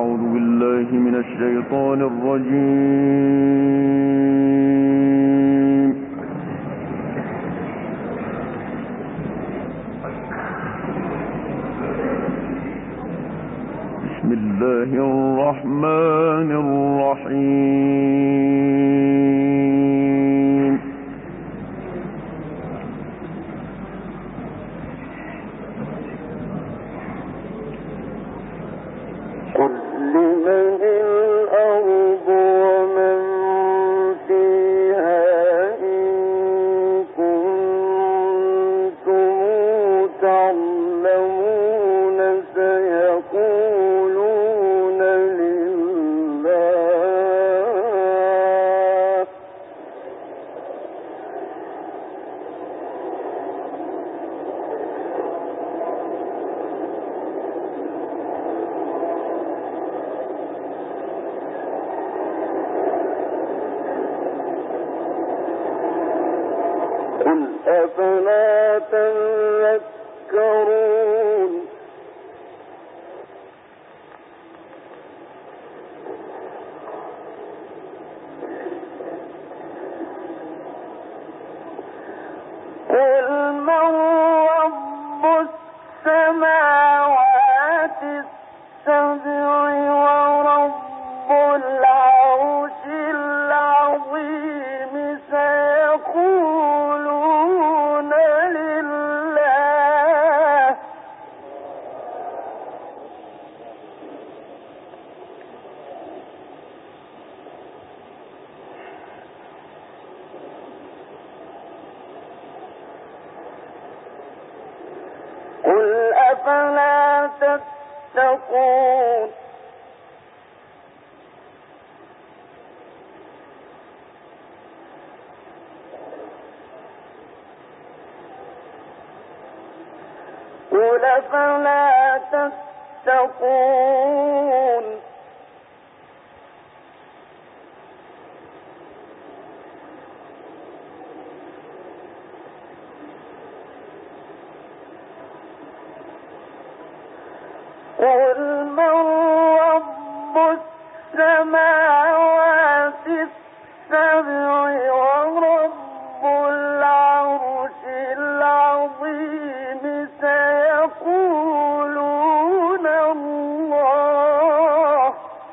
أعوذ بالله من الشيطان الرجيم. بسم الله الرحمن الرحيم. قل لمن الأرض ومن فيها إن كنتم تعلمون سيقولون لله. قل أفلا تذكرون. قل من رب السماوات السبع ورب العرش العظيم سيقولون لله. قل أفلا تتقون. قل أفلا تتقون. قل من رب السماوات السبع ورب العرش العظيم سيقولون الله.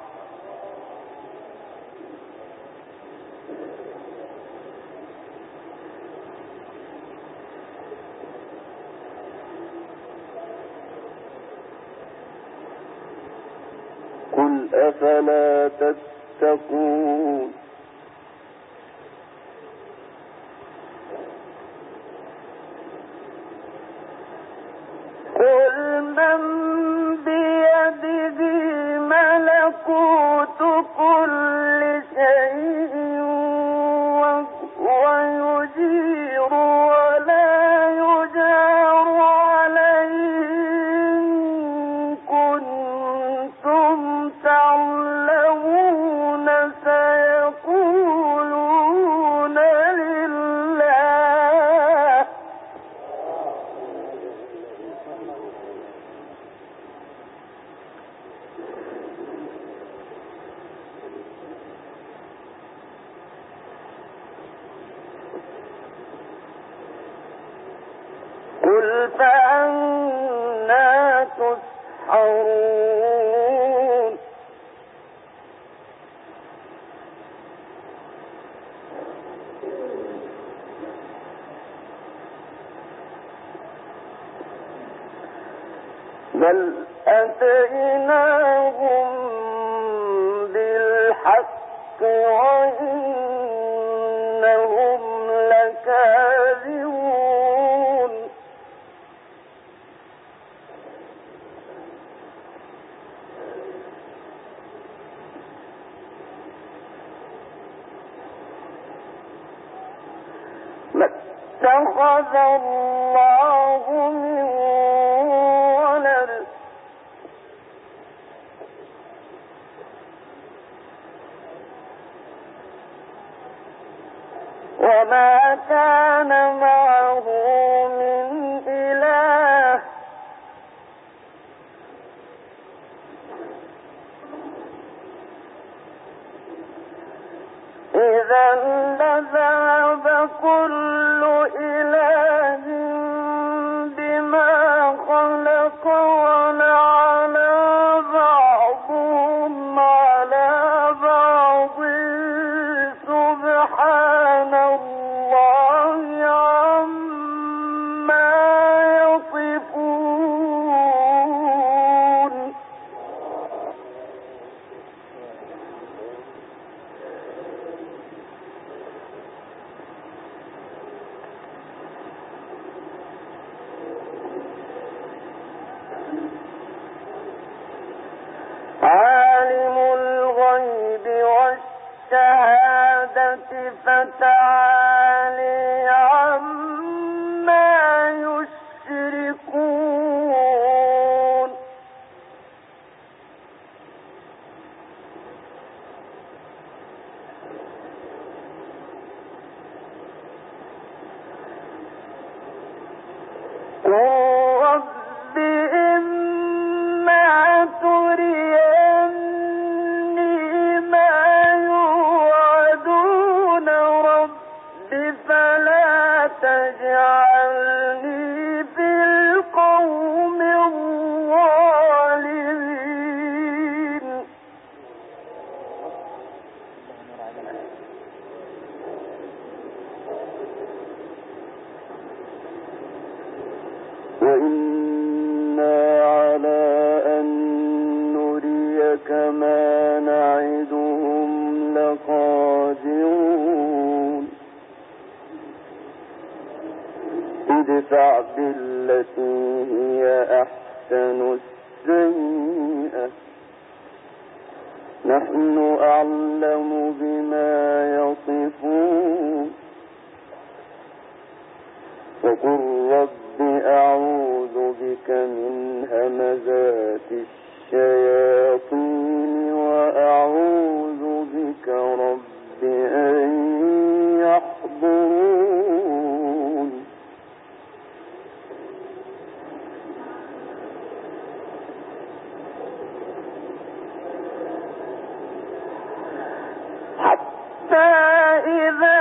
قل أفلا تتقون. قل من بيده ملكوت كل شيء ويجير ولا يجار عليه إن كنتم تعلمون سيقولون لله. قل فأنى تسحرون. بل أتيناهم بالحق وإنهم لكاذبون. ما اتخذ الله من ولد وما كان معه من إله إذا لذهب كل إله بما خلق ولعلى بعضهم على بعض سبحان الله عما يصفون. عالم الغيب والشهادة فتعالي عما يشركون. رب إما تريني ما يوعدون رب فلا تجعلني في القوم الظالمين. وإنا على أن نريك ما نعدهم لقادرون. ادفع بالتي هي أحسن السيئة نحن أعلم بما يصفون. وقل رب أعوذ بك من همزات الشياطين وأعوذ بك رب أن يحضرون. حتى إذا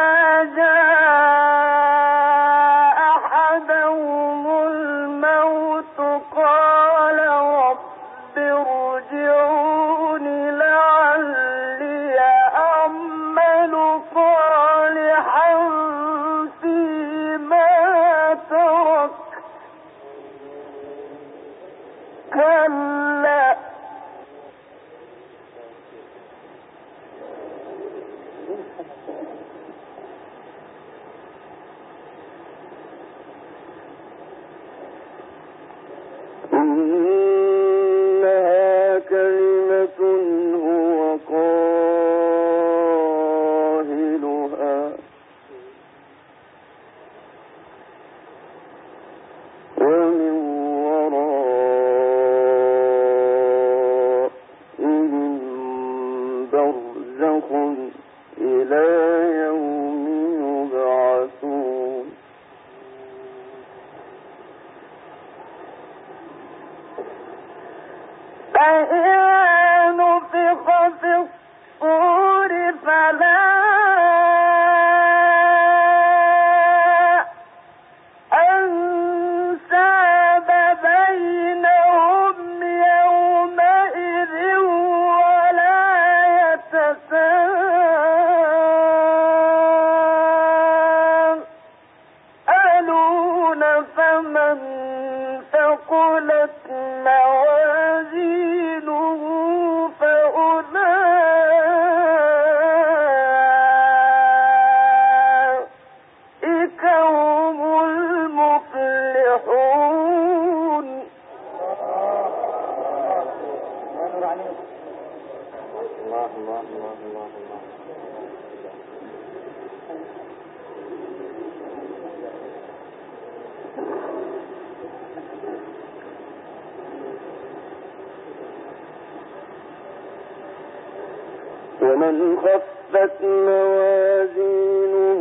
جاء أحدهم الموت قال رب ارجعون لعلي أعمل صالحا فيما تركت كلا إنها كلمة هو قائلها ومن ورائهم برزخ إلى يوم يبعثون. فإذا نفخ في الصور فلا أنساب بينهم يومئذ ولا يتساءلون فمن ثقلت موازينه فأولئك هم المفلحون. الله الله الله الله الله. ومن خفت موازينه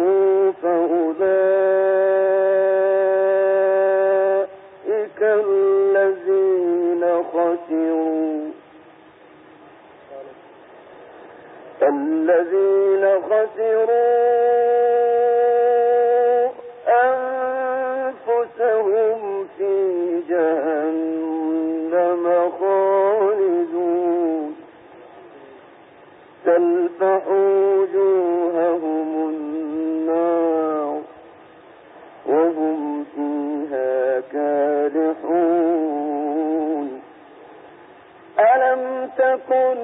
فأولئك الذين خسروا الذين خسروا أنفسهم في جهنم خالدون تلفح وجوههم النار وهم فيها كالحون ألم تكن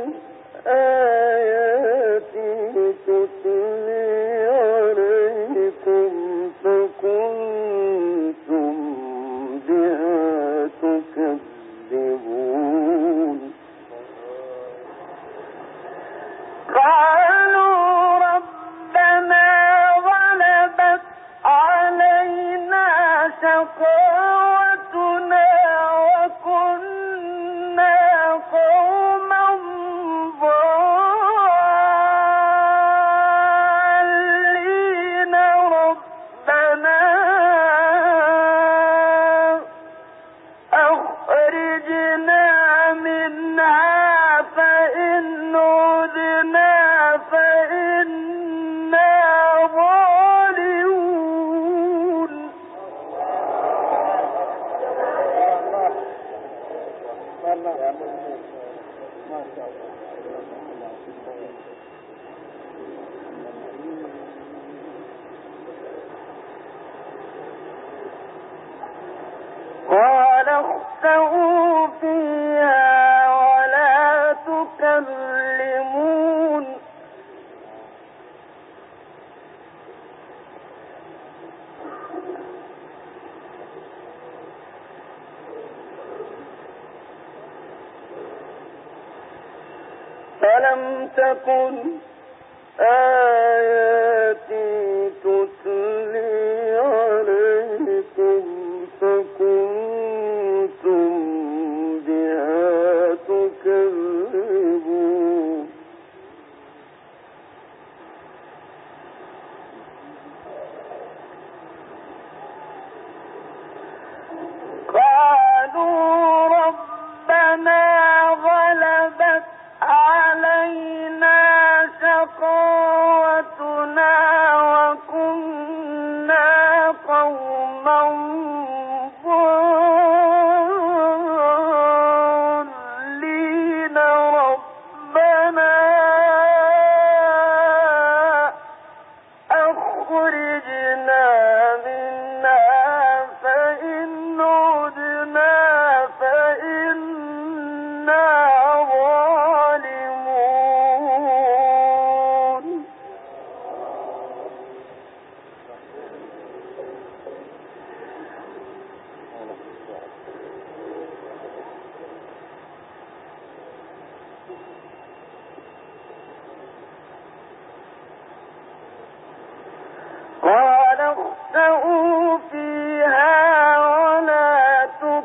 آياتي تتلي عليكم فكنتم بها تكذبون قالوا ربنا غلبت علينا شقوتنا وكنا قوما ضالين ربنا أخرجنا منها فإن عدنا فإنا ظالمون قال اخسئوا فيها ولا تكلمون فلم تكن آياتي تتلي عليكم فكنتم بها تكذبون قالوا ربنا غلبت علينا شقوتنا وكنا قوما ضالين ربنا أخرجنا منها فإن عدنا فإنا ظالمون قال اخسئوا فيها ولا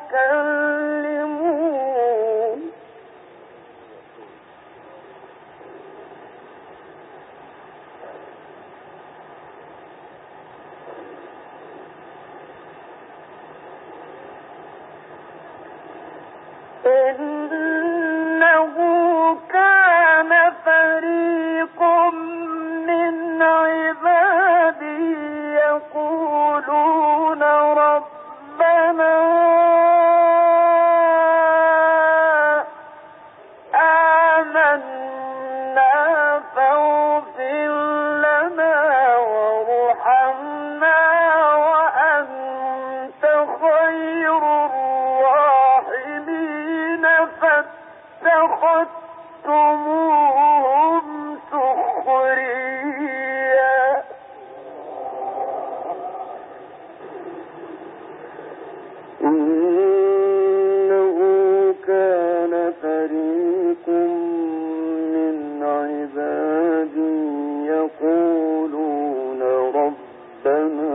تكلمون إنه كان فريق من عبادي يقولون ربنا آمنا فاغفر لنا وارحمنا وأنت خير الراحمين فاتخذتموهم سخريا إنه كان فريق من عبادي يقولون ربنا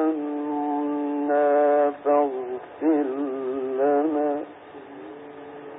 آمنا فاغفر لنا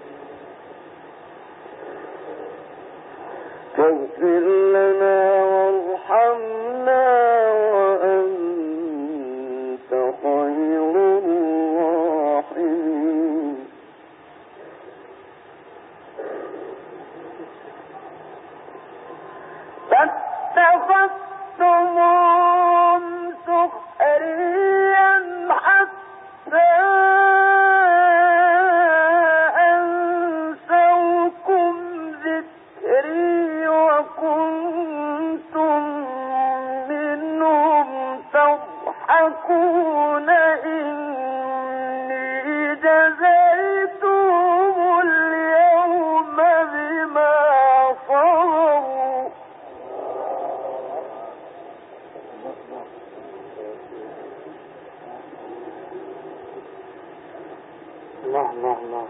الله الله الله.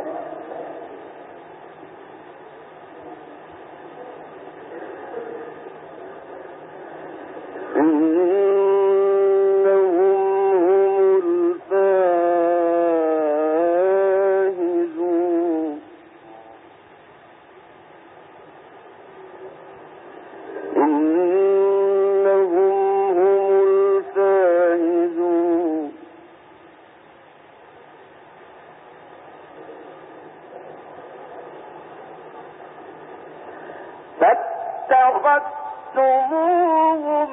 فاتخذتموهم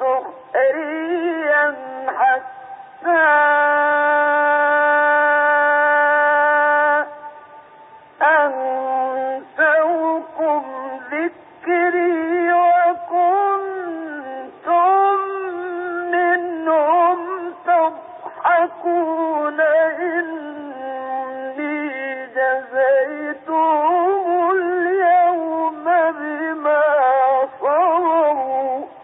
سخريا حتى أنسوكم ذكري وكنتم منهم تضحكون إني جزيتهم اليوم بما صبروا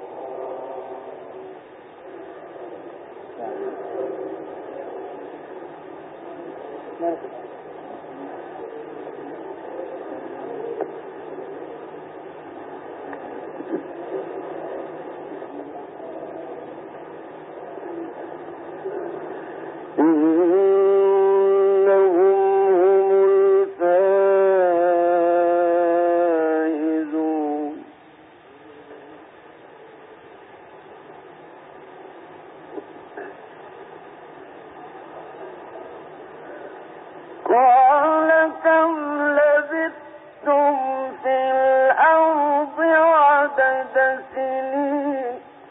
قال كم لبثتم في الأرض عدد سنين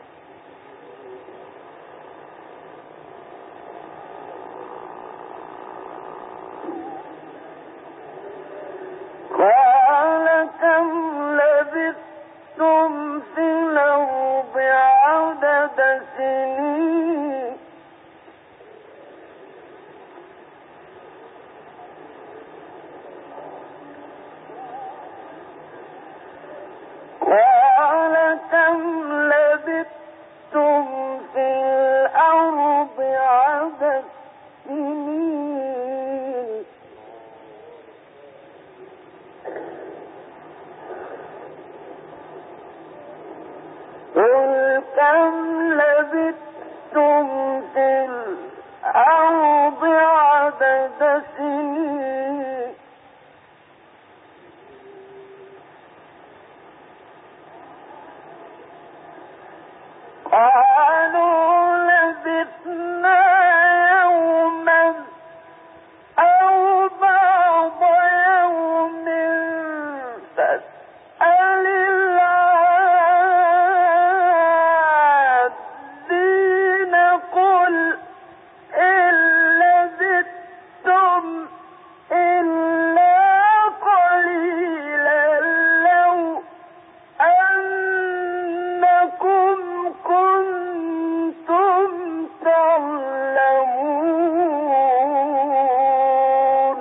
قال كم لبثتم في الأرض عدد سنين قال كم لبثتم في الأرض عدد سنين قل كم لبثتم في الأرض عدد سنين قالوا لبثنا يوما أو بعض يوم فاسأل العادين قل إن لبثتم إلا قليلا لو أنكم كنتم تعلمون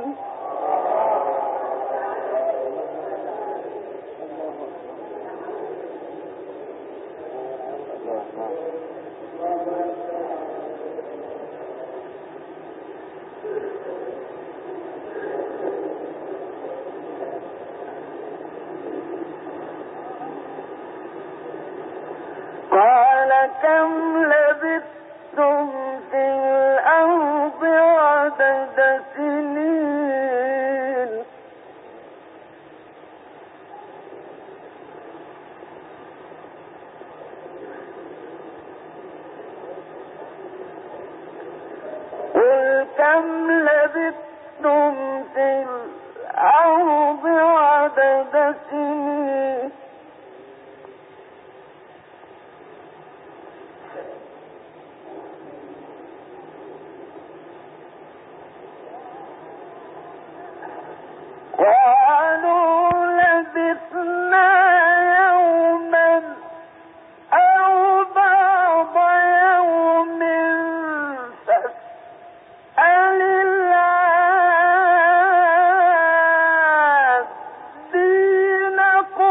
قال كم لبثتم في الأرض عدد سنين قل كم لبثتم في الأرض عدد سنين قالوا لبثنا يوما أو بعض يوم فاسأل العادين قل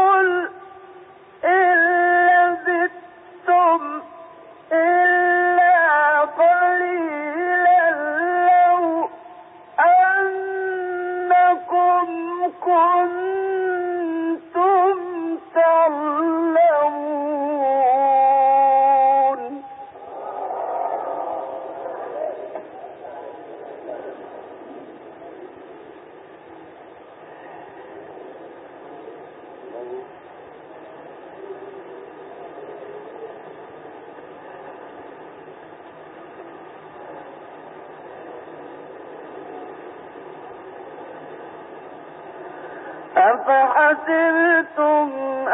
أفحسبتم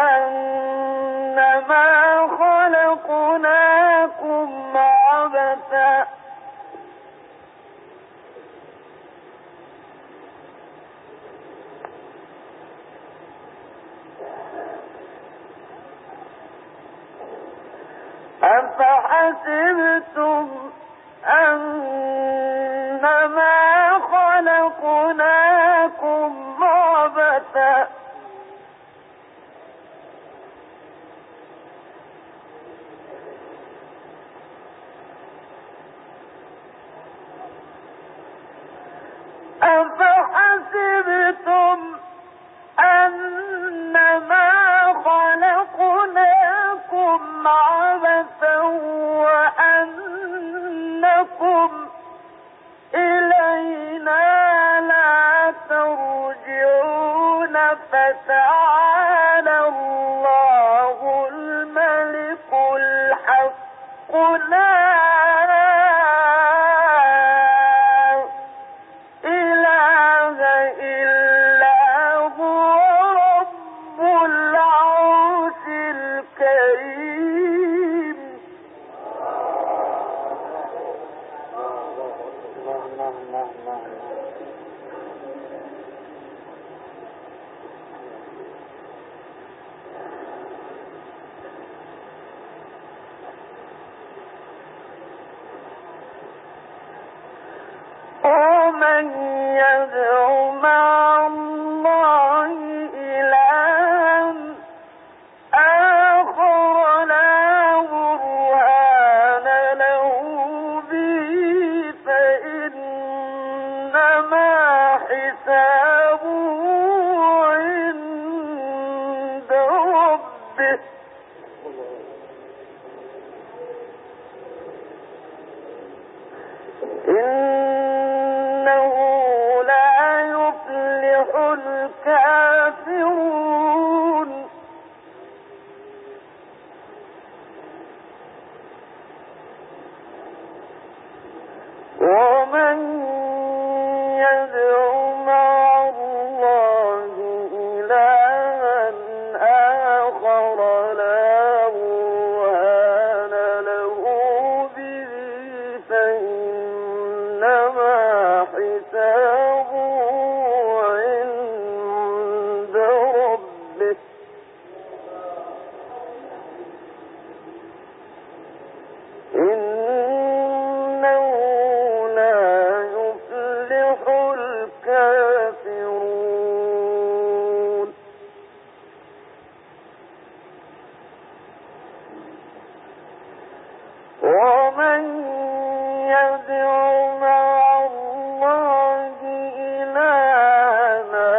أنما خلقناكم عبثا أفحسبتم أنما خلقناكم عبثا وأنكم إلينا لا ترجعون فتعالى الله الملك الحق لا إله إلا هو رب العرش الكريم ومن يدع مع الله إلها آخر لا برهان له به فإنما حسابه عند ربه إنه لا يفلح الكافرون ومن يدع مع الله إلها آخر لا برهان له به فإنما حسابه عند ربه إنه لا يفلح الكافرون ومن يدع مع الله إلها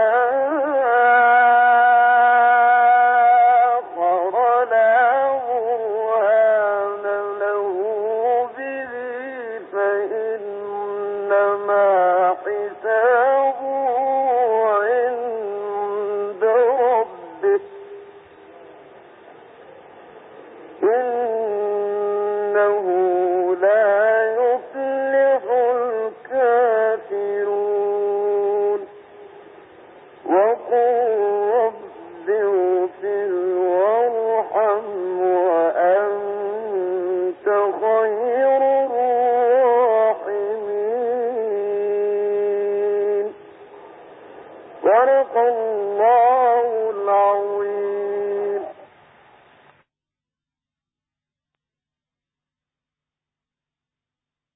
آخر لا برهان له به فإنما حسابه